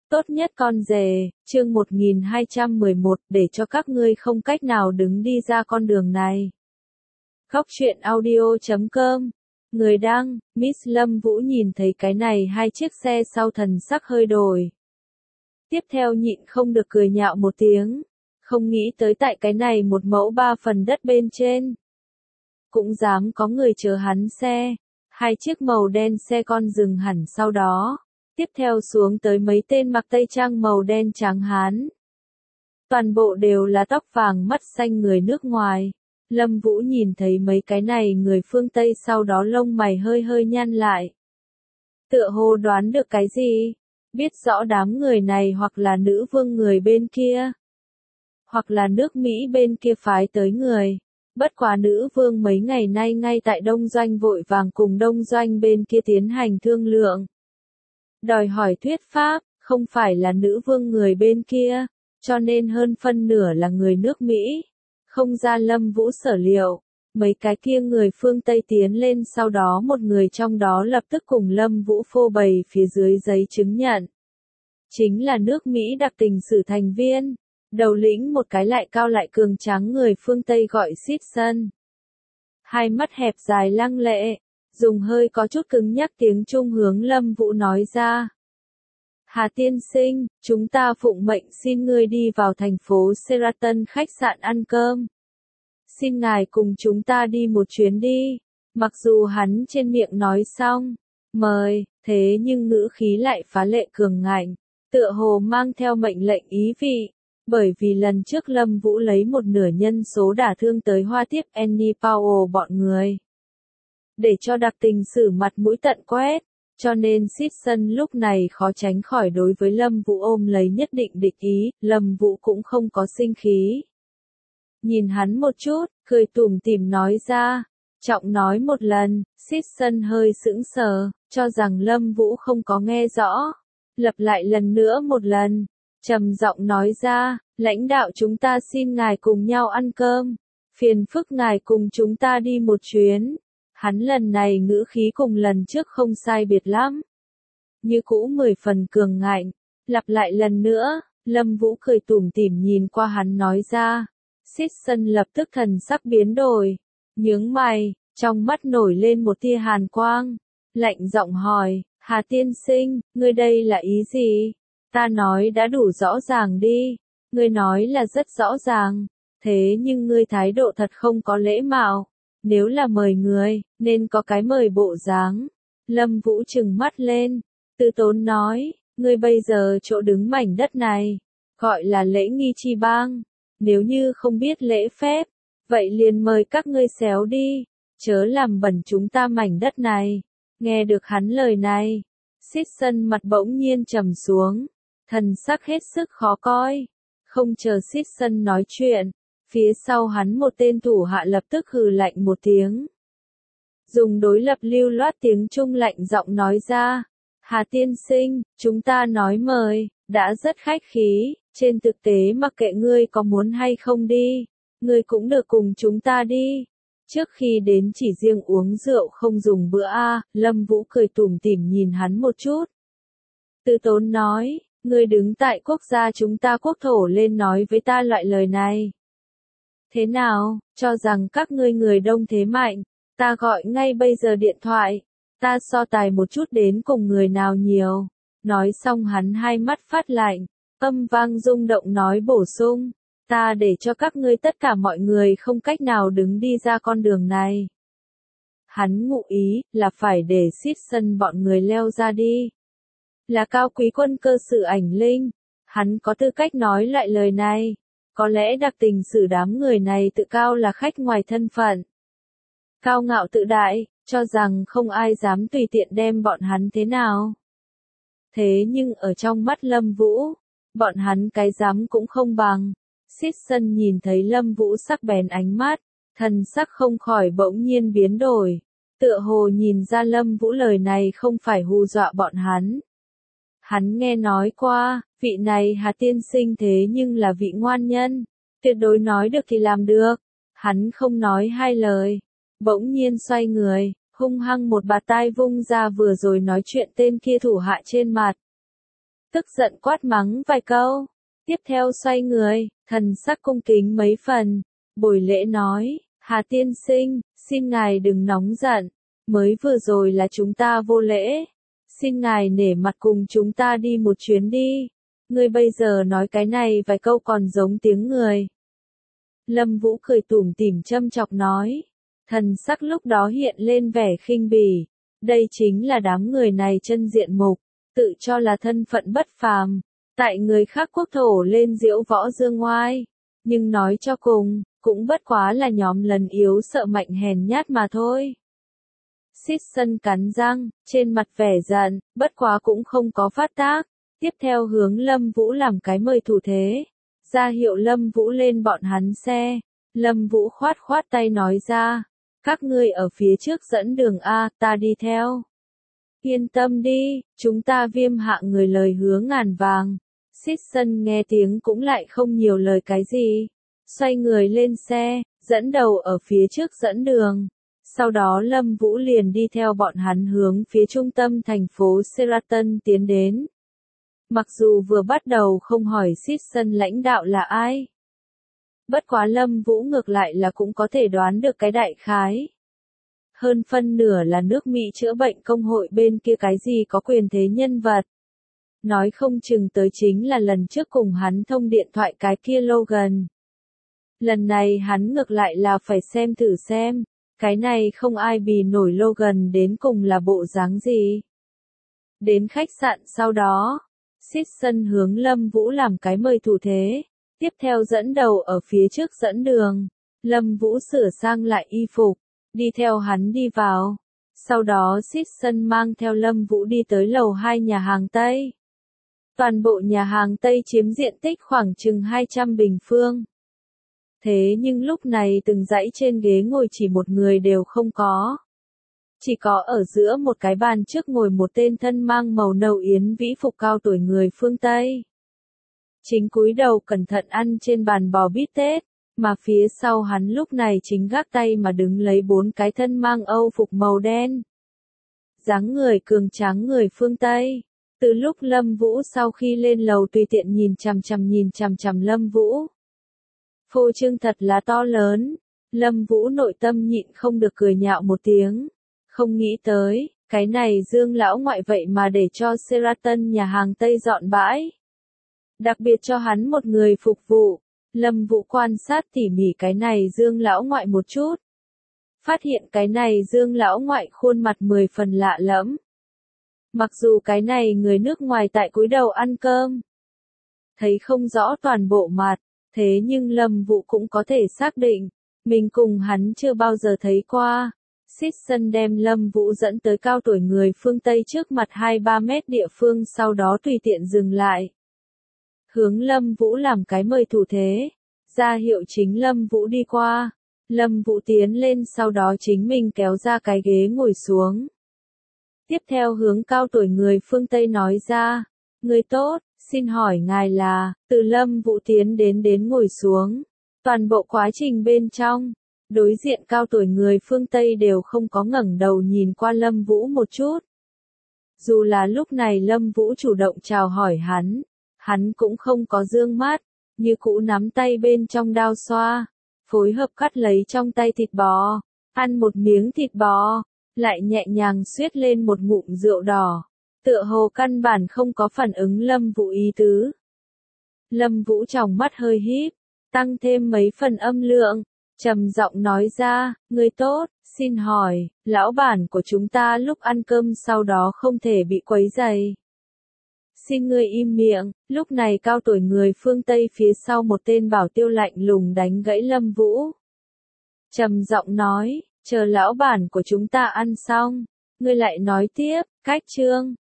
Tốt nhất con rể, chương 1211, để cho các ngươi không cách nào đứng đi ra con đường này. Góc truyện audio.com. Người đăng, Miss Lâm Vũ nhìn thấy cái này hai chiếc xe sau thần sắc hơi đổi. Tiếp theo nhịn không được cười nhạo một tiếng. Không nghĩ tới tại cái này một mẫu 3 phần đất bên trên. Cũng dám có người chờ hắn xe. Hai chiếc màu đen xe con dừng hẳn sau đó. Tiếp theo xuống tới mấy tên mặc tây trang màu đen trắng hán. Toàn bộ đều là tóc vàng mắt xanh người nước ngoài. Lâm Vũ nhìn thấy mấy cái này người phương Tây sau đó lông mày hơi hơi nhăn lại. Tựa hồ đoán được cái gì? Biết rõ đám người này hoặc là nữ vương người bên kia. Hoặc là nước Mỹ bên kia phái tới người. Bất quá nữ vương mấy ngày nay ngay tại Đông Doanh vội vàng cùng Đông Doanh bên kia tiến hành thương lượng. Đòi hỏi thuyết pháp, không phải là nữ vương người bên kia, cho nên hơn phân nửa là người nước Mỹ. Không ra Lâm Vũ sở liệu, mấy cái kia người phương Tây tiến lên sau đó một người trong đó lập tức cùng Lâm Vũ phô bày phía dưới giấy chứng nhận. Chính là nước Mỹ đặc tình sử thành viên, đầu lĩnh một cái lại cao lại cường tráng người phương Tây gọi Sitson. Hai mắt hẹp dài lăng lệ. Dùng hơi có chút cứng nhắc tiếng Trung hướng Lâm Vũ nói ra. Hà tiên sinh, chúng ta phụng mệnh xin ngươi đi vào thành phố Sheraton khách sạn ăn cơm. Xin ngài cùng chúng ta đi một chuyến đi. Mặc dù hắn trên miệng nói xong, mời, thế nhưng ngữ khí lại phá lệ cường ngạnh, tựa hồ mang theo mệnh lệnh ý vị. Bởi vì lần trước Lâm Vũ lấy một nửa nhân số đả thương tới hoa tiếp Annie Powell bọn người. Để cho đặc tình sử mặt mũi tận quét, cho nên Sitson lúc này khó tránh khỏi đối với Lâm Vũ ôm lấy nhất định địch ý, Lâm Vũ cũng không có sinh khí. Nhìn hắn một chút, cười tủm tỉm nói ra, trọng nói một lần, Sitson hơi sững sờ, cho rằng Lâm Vũ không có nghe rõ, lặp lại lần nữa một lần, trầm giọng nói ra, lãnh đạo chúng ta xin ngài cùng nhau ăn cơm, phiền phức ngài cùng chúng ta đi một chuyến. Hắn lần này ngữ khí cùng lần trước không sai biệt lắm. Như cũ 10 phần cường ngạnh, lặp lại lần nữa, Lâm Vũ cười tủm tỉm nhìn qua hắn nói ra. Sitson lập tức thần sắc biến đổi, nhướng mày, trong mắt nổi lên một tia hàn quang, lạnh giọng hỏi, Hà tiên sinh, ngươi đây là ý gì? Ta nói đã đủ rõ ràng đi, ngươi nói là rất rõ ràng, thế nhưng ngươi thái độ thật không có lễ mạo. Nếu là mời người, nên có cái mời bộ dáng. Lâm Vũ trừng mắt lên, từ tốn nói, ngươi bây giờ chỗ đứng mảnh đất này, gọi là lễ nghi chi bang. Nếu như không biết lễ phép, vậy liền mời các ngươi xéo đi, chớ làm bẩn chúng ta mảnh đất này. Nghe được hắn lời này, Sitson mặt bỗng nhiên trầm xuống, thần sắc hết sức khó coi. Không chờ Sitson nói chuyện. Phía sau hắn một tên thủ hạ lập tức hừ lạnh một tiếng. Dùng đối lập lưu loát tiếng Trung lạnh giọng nói ra. Hà tiên sinh, chúng ta nói mời, đã rất khách khí, trên thực tế mặc kệ ngươi có muốn hay không đi, ngươi cũng được cùng chúng ta đi. Trước khi đến chỉ riêng uống rượu không dùng bữa Lâm Vũ cười tủm tỉm nhìn hắn một chút. Từ tốn nói, ngươi đứng tại quốc gia chúng ta quốc thổ lên nói với ta loại lời này. Thế nào, cho rằng các ngươi người đông thế mạnh, ta gọi ngay bây giờ điện thoại, ta so tài một chút đến cùng người nào nhiều. Nói xong hắn hai mắt phát lạnh, âm vang rung động nói bổ sung, ta để cho các ngươi tất cả mọi người không cách nào đứng đi ra con đường này. Hắn ngụ ý là phải để Sitson bọn người leo ra đi. Là cao quý quân cơ sự ảnh linh, hắn có tư cách nói lại lời này. Có lẽ đặc tình sử đám người này tự cao là khách ngoài thân phận. Cao ngạo tự đại, cho rằng không ai dám tùy tiện đem bọn hắn thế nào. Thế nhưng ở trong mắt Lâm Vũ, bọn hắn cái dám cũng không bằng. Sitson nhìn thấy Lâm Vũ sắc bén ánh mắt, thần sắc không khỏi bỗng nhiên biến đổi. Tựa hồ nhìn ra Lâm Vũ lời này không phải hù dọa bọn hắn. Hắn nghe nói qua, vị này Hà tiên sinh thế nhưng là vị ngoan nhân, tuyệt đối nói được thì làm được. Hắn không nói hai lời, bỗng nhiên xoay người, hung hăng một bạt tai vung ra vừa rồi nói chuyện tên kia thủ hạ trên mặt. tức giận quát mắng vài câu. Tiếp theo xoay người, thần sắc cung kính mấy phần, bồi lễ nói, Hà tiên sinh, xin ngài đừng nóng giận, mới vừa rồi là chúng ta vô lễ. Xin ngài nể mặt cùng chúng ta đi một chuyến đi. Ngươi bây giờ nói cái này vài câu còn giống tiếng người. Lâm Vũ cười tủm tỉm châm chọc nói. Thần sắc lúc đó hiện lên vẻ khinh bỉ. Đây chính là đám người này chân diện mục, tự cho là thân phận bất phàm. Tại người khác quốc thổ lên diễu võ dương ngoai. Nhưng nói cho cùng, cũng bất quá là nhóm lần yếu sợ mạnh hèn nhát mà thôi. Xít Sân cắn răng, trên mặt vẻ giận, bất quá cũng không có phát tác. Tiếp theo hướng Lâm Vũ làm cái mời thủ thế. Ra hiệu Lâm Vũ lên bọn hắn xe. Lâm Vũ khoát khoát tay nói ra. Các ngươi ở phía trước dẫn đường A, ta đi theo. Yên tâm đi, chúng ta Viêm hạng người lời hứa ngàn vàng. Xít Sân nghe tiếng cũng lại không nhiều lời cái gì. Xoay người lên xe, dẫn đầu ở phía trước dẫn đường. Sau đó Lâm Vũ liền đi theo bọn hắn hướng phía trung tâm thành phố Seraton tiến đến. Mặc dù vừa bắt đầu không hỏi Xít Sân lãnh đạo là ai. Bất quá Lâm Vũ ngược lại là cũng có thể đoán được cái đại khái. Hơn phân nửa là nước Mỹ chữa bệnh công hội bên kia cái gì có quyền thế nhân vật. Nói không chừng tới chính là lần trước cùng hắn thông điện thoại cái kia Logan. Lần này hắn ngược lại là phải xem thử xem, cái này không ai bì nổi Logan đến cùng là bộ dáng gì. Đến khách sạn sau đó, Xít Sân hướng Lâm Vũ làm cái mời thủ thế, tiếp theo dẫn đầu ở phía trước dẫn đường. Lâm Vũ sửa sang lại y phục, đi theo hắn đi vào. Sau đó Xít Sân mang theo Lâm Vũ đi tới lầu 2 nhà hàng Tây. Toàn bộ nhà hàng Tây chiếm diện tích khoảng chừng 200 bình phương. Thế nhưng lúc này từng dãy trên ghế ngồi chỉ một người đều không có. Chỉ có ở giữa một cái bàn trước ngồi một tên thân mang màu nâu yến vĩ phục cao tuổi người phương Tây. Chính cúi đầu cẩn thận ăn trên bàn bò bít tết, mà phía sau hắn lúc này chính gác tay mà đứng lấy 4 cái thân mang Âu phục màu đen. Dáng người cường tráng người phương Tây. Từ lúc Lâm Vũ sau khi lên lầu tùy tiện nhìn chằm chằm Lâm Vũ. Phô trương thật là to lớn. Lâm Vũ nội tâm nhịn không được cười nhạo một tiếng. Không nghĩ tới, cái này Dương lão ngoại vậy mà để cho Seraton nhà hàng Tây dọn bãi. Đặc biệt cho hắn một người phục vụ. Lâm Vũ quan sát tỉ mỉ cái này Dương lão ngoại một chút. Phát hiện cái này Dương lão ngoại khuôn mặt 10 phần lạ lẫm. Mặc dù cái này người nước ngoài tại cúi đầu ăn cơm, thấy không rõ toàn bộ mặt, thế nhưng Lâm Vũ cũng có thể xác định, mình cùng hắn chưa bao giờ thấy qua. Xít Sân đem Lâm Vũ dẫn tới cao tuổi người phương Tây trước mặt 2-3 mét địa phương, sau đó tùy tiện dừng lại. Hướng Lâm Vũ làm cái mời thủ thế, ra hiệu chính Lâm Vũ đi qua. Lâm Vũ tiến lên sau đó chính mình kéo ra cái ghế ngồi xuống. Tiếp theo hướng cao tuổi người phương Tây nói ra, người tốt, xin hỏi ngài là, từ Lâm Vũ tiến đến ngồi xuống. Toàn bộ quá trình bên trong, đối diện cao tuổi người phương Tây đều không có ngẩng đầu nhìn qua Lâm Vũ một chút. Dù là lúc này Lâm Vũ chủ động chào hỏi hắn cũng không có dương mắt, như cũ nắm tay bên trong đao xoa, phối hợp cắt lấy trong tay thịt bò, ăn một miếng thịt bò, lại nhẹ nhàng xuýt lên một ngụm rượu đỏ, tựa hồ căn bản không có phản ứng Lâm Vũ ý tứ. Lâm Vũ tròng mắt hơi híp, tăng thêm mấy phần âm lượng, trầm giọng nói ra, người tốt, xin hỏi, lão bản của chúng ta lúc ăn cơm sau đó không thể bị quấy rầy. Xin ngươi im miệng. Lúc này cao tuổi người phương Tây phía sau một tên bảo tiêu lạnh lùng đánh gãy Lâm Vũ. Trầm giọng nói, chờ lão bản của chúng ta ăn xong, ngươi lại nói tiếp, cách chương,